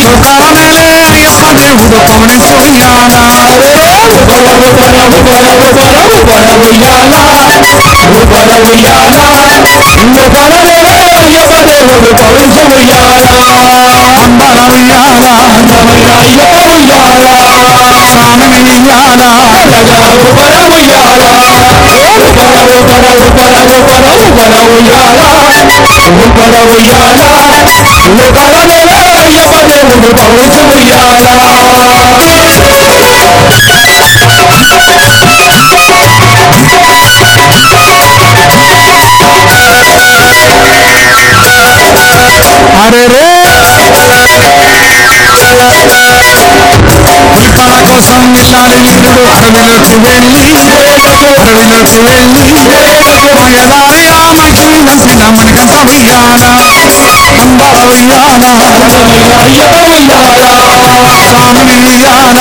దేవుడు పవనించు ఉయ్యాల అరే రే విత్తన కోసం విల్లాలి వీరుడు అడవిలోకి వెళ్ళి మాయదారి ఆమెకి నచ్చిన మనకంత ఉయ్యాల అంబర ఉయ్యాల స్వామిని ఉయ్యాల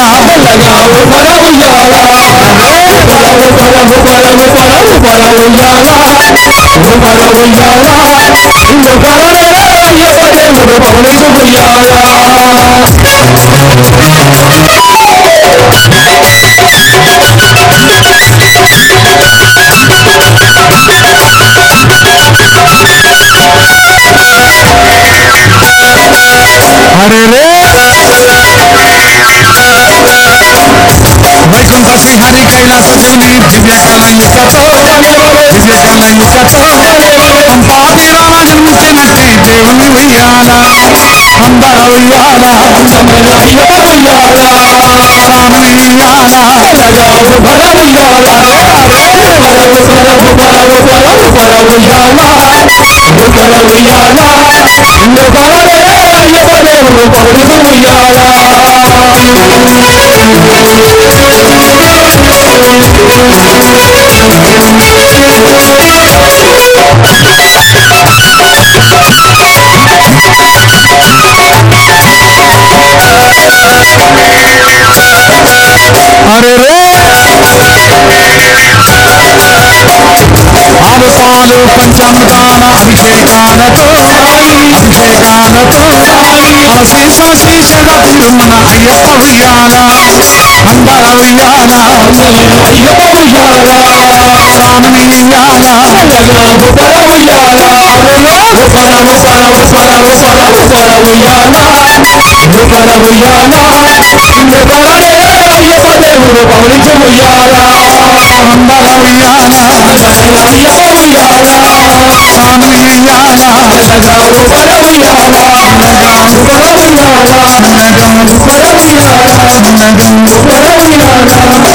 అరే రే వైకుంఠ శ్రీహరి కైలాసదేవి దివ్య కలయికతో పంపాతిరాన జన్మించినట్టి దేవుని ఉయ్యాల అంబర ఉయ్యాల స్వామిని ఉయ్యాల అరే రే ఆవుపాలు పంచామృతాల అభిషేకాలతో శేషద తిరుమల అయ్యప్ప ఉయ్యాల అంబర ఉయ్యాల స్వామిని ఉయ్యాల అంబర ఉయ్యాల స్వామిని ఉయ్యాల నగం